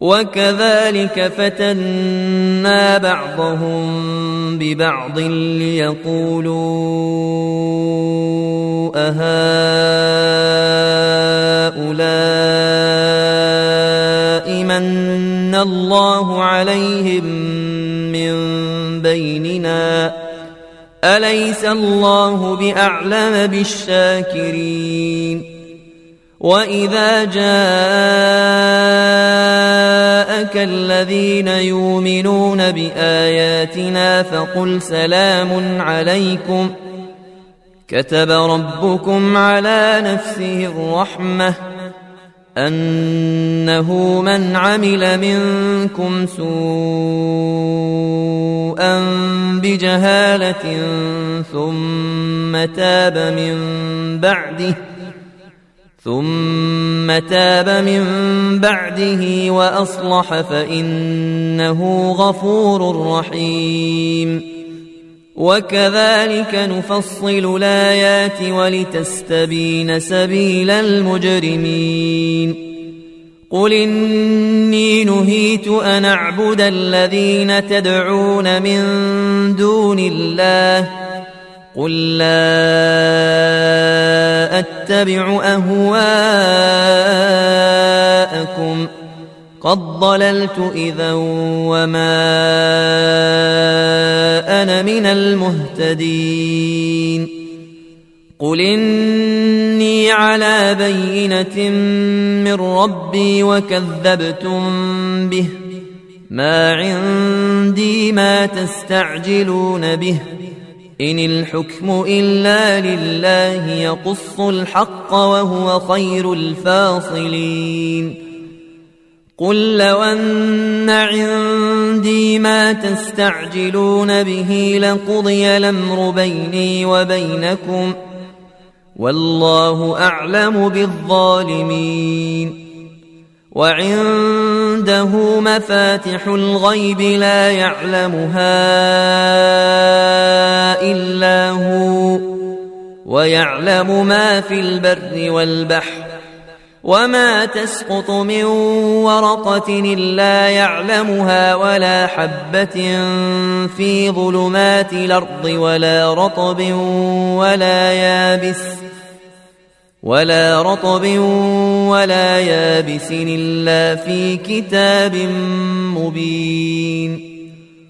وكذلك فتنا بعضهم ببعض ليقولوا أهؤلاء من الله عليهم من بيننا أليس الله بأعلم بالشاكرين وإذا جاءك الذين يؤمنون بآياتنا فقل سلام عليكم كتب ربكم على نفسه الرحمة أنه من عمل منكم سوءا بجهالة ثم تاب من بعده وأصلح فإنه غفور رحيم وكذلك نفصل الآيات ولتستبين سبيل المجرمين قل إني نهيت أن أعبد الذين تدعون من دون الله قل لا أتبع أهواءكم قد ضللت إذا وما أنا من المهتدين قل إني على بينة من ربي وكذبتم به ما عندي ما تستعجلون به إن الحكم إلا لله يقص الحق وهو خير الفاصلين قل لو أن عندي ما تستعجلون به لقضي الأمر بيني وبينكم والله أعلم بالظالمين وعنده مفاتح الغيب لا يعلمها إلا هو ويعلم ما في البر والبحر وما تسقط من ورقة إلا يعلمها ولا حبة في ظلمات الأرض ولا رطب ولا يابس إلا في كتاب مبين